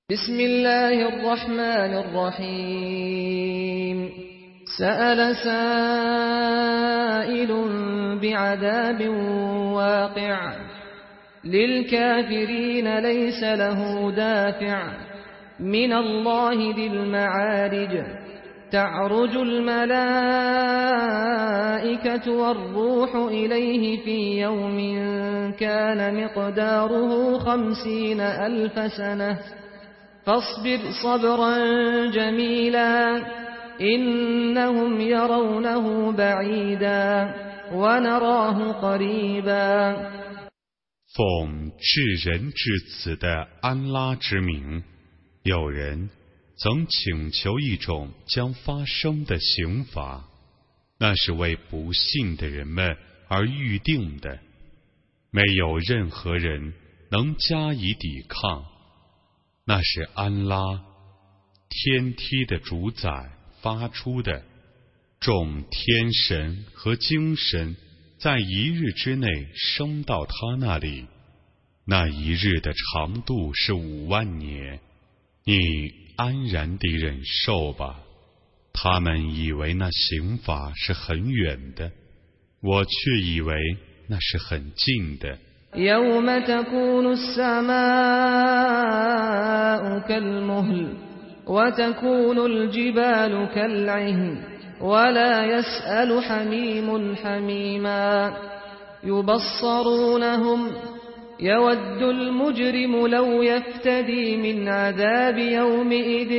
بسم الله الرحمن الرحيم سأل سائل بعذاب واقع للكافرين ليس له دافع من الله ذي المعارج تعرج الملائكة والروح إليه في يوم كان مقداره 50,000 سنة فاصبر صبرا جميلا إنهم يرونه بعيدا ونراه قريبا 奉至人至此的安拉之名，有人曾请求一种将发生的刑罚，那是为不信的人们而预定的，没有任何人能加以抵抗。那是安拉天梯的主宰发出的，众天神和精神在一日之内升到他那里，那一日的长度是5万年，你安然地忍受吧。他们以为那刑罚是很远的，我却以为那是很近的。 يوم تكون السماء كالمهل وتكون الجبال كالعهن ولا يسأل حميم حميما يبصرونهم يود المجرم لو يفتدي من عذاب يومئذ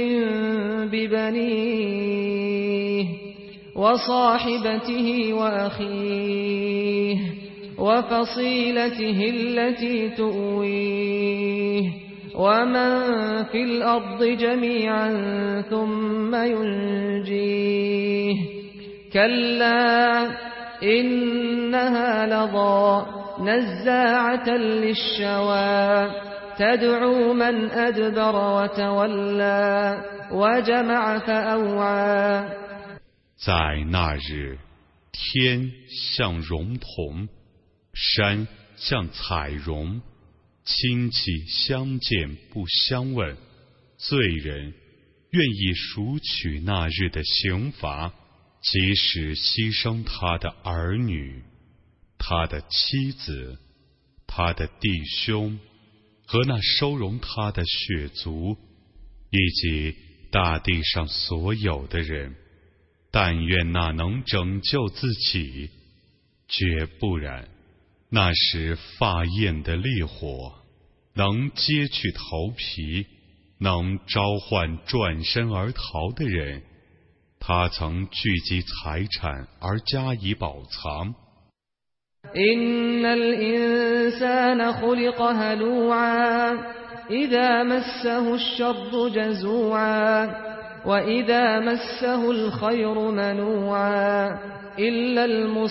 ببنيه وصاحبته وأخيه وفصيلته التي تؤويه ومن في الأرض جميعا ثم ينجيه كلا إنها لظى نزاعة للشوى تدعو من أدبر وتولى وجمع فأوعى 在那日，天像熔铜，山像彩绒，亲戚相见不相问，罪人愿意赎取那日的刑罚，即使牺牲他的儿女、他的妻子、他的弟兄和那收容他的血族，以及大地上所有的人，但愿那能拯救自己，绝不然，那时发焰的烈火能揭去头皮，能召唤转身而逃的人，他曾聚集财产而加以保藏。 إن الإنسان خلق هلوعا إذا مسه الشر جزوعا وإذا مسه الخير منوعا إلا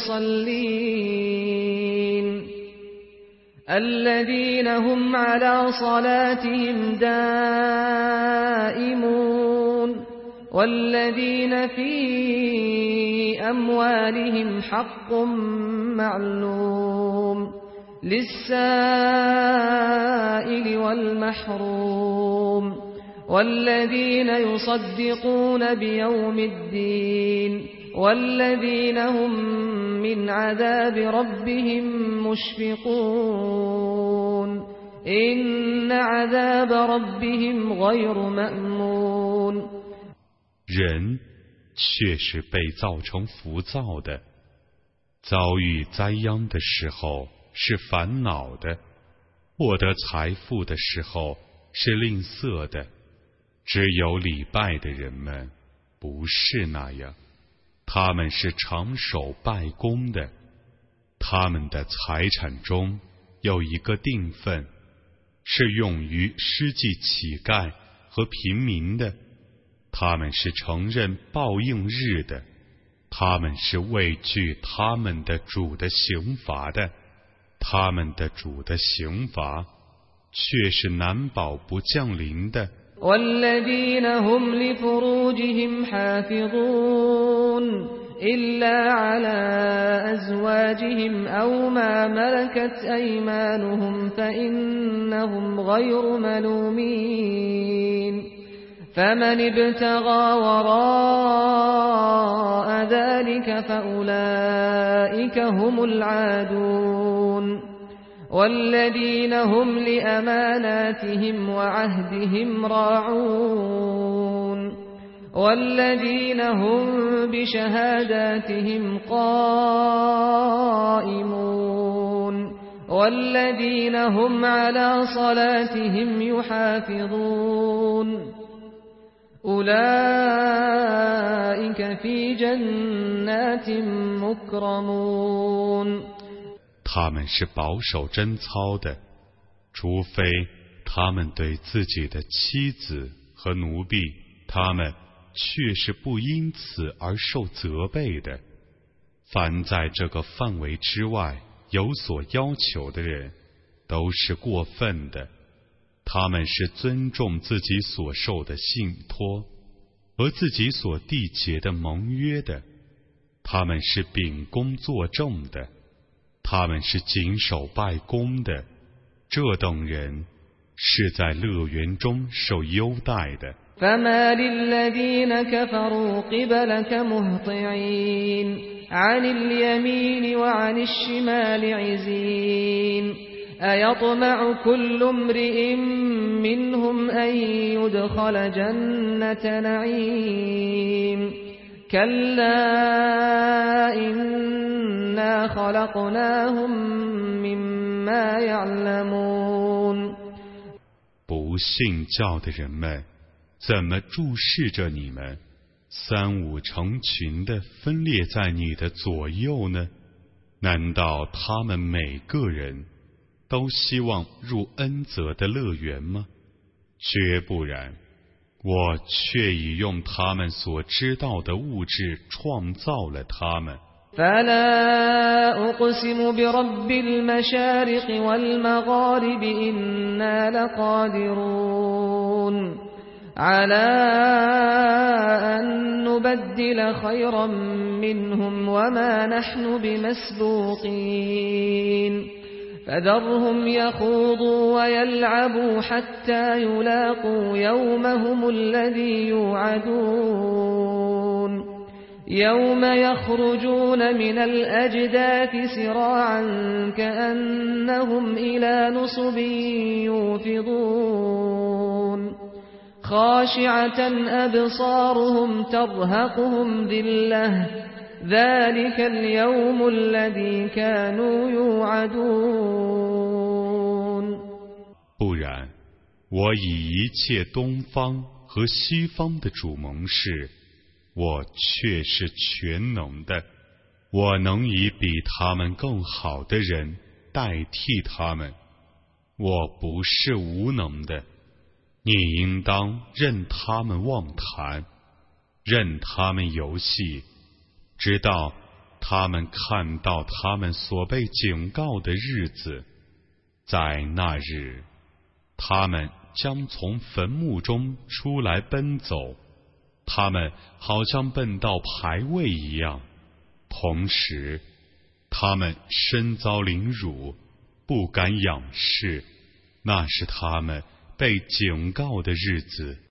المصلين الذين هم على صلاتهم دائمون والذين في أموالهم حق معلوم للسائل والمحروم والذين يصدقون بيوم الدين والذين هم من عذاب ربهم مشفقون إن عذاب ربهم غير مأمون 人却是被造成浮躁的，遭遇灾殃的时候是烦恼的，获得财富的时候是吝啬的。只有礼拜的人们不是那样，他们是长守拜功的，他们的财产中有一个定分，是用于施济乞丐和贫民的，他们是承认报应日的，他们是畏惧他们的主的刑罚的，他们的主的刑罚却是难保不降临的。 والذين هم لفروجهم حافظون إلا على أزواجهم أو ما ملكت أيمانهم فإنهم غير ملومين فمن ابتغى وراء ذلك فأولئك هم العادون والذين هم لأماناتهم وعهدهم راعون والذين هم بشهاداتهم قائمون والذين هم على صلاتهم يحافظون أولئك في جنات مكرمون 他们是保守贞操的，除非他们对自己的妻子和奴婢，他们却是不因此而受责备的。凡在这个范围之外有所要求的人，都是过分的。他们是尊重自己所受的信托和自己所缔结的盟约的。他们是秉公作证的，他们是谨守拜功的。这等人是在乐园中受优待的。 فما للذين كفروا قبلك مهطعين عن اليمين وعن الشمال عزين أيطمع كل امرئ منهم أن يدخل جنة نعيم كلا إنا خلقناهم مما يعلمون 不信教的人们怎么注视着你们，三五成群地分列在你的左右呢？难道他们每个人都希望入恩泽的乐园吗？绝不然，我却已用他们所知道的物质创造了他们。 فلا أقسم برب المشارق والمغارب إنا لقادرون على أن نبدل خيرا منهم وما نحن بمسبوقين فذرهم يخوضوا ويلعبوا حتى يلاقوا يومهم الذي يوعدون يوم يخرجون من الأجداث سراعا كأنهم إلى نصب يوفضون خاشعة أبصارهم ترهقهم ذلة ذلك اليوم الذي كانوا يوعدون 不然，我以一切东方和西方的主盟誓，我却是全能的，我能以比他们更好的人代替他们，我不是无能的。你应当任他们妄谈，任他们游戏，直到他们看到他们所被警告的日子。在那日，他们将从坟墓中出来奔走，他们好像奔到牌位一样，同时他们身遭凌辱，不敢仰视，那是他们被警告的日子。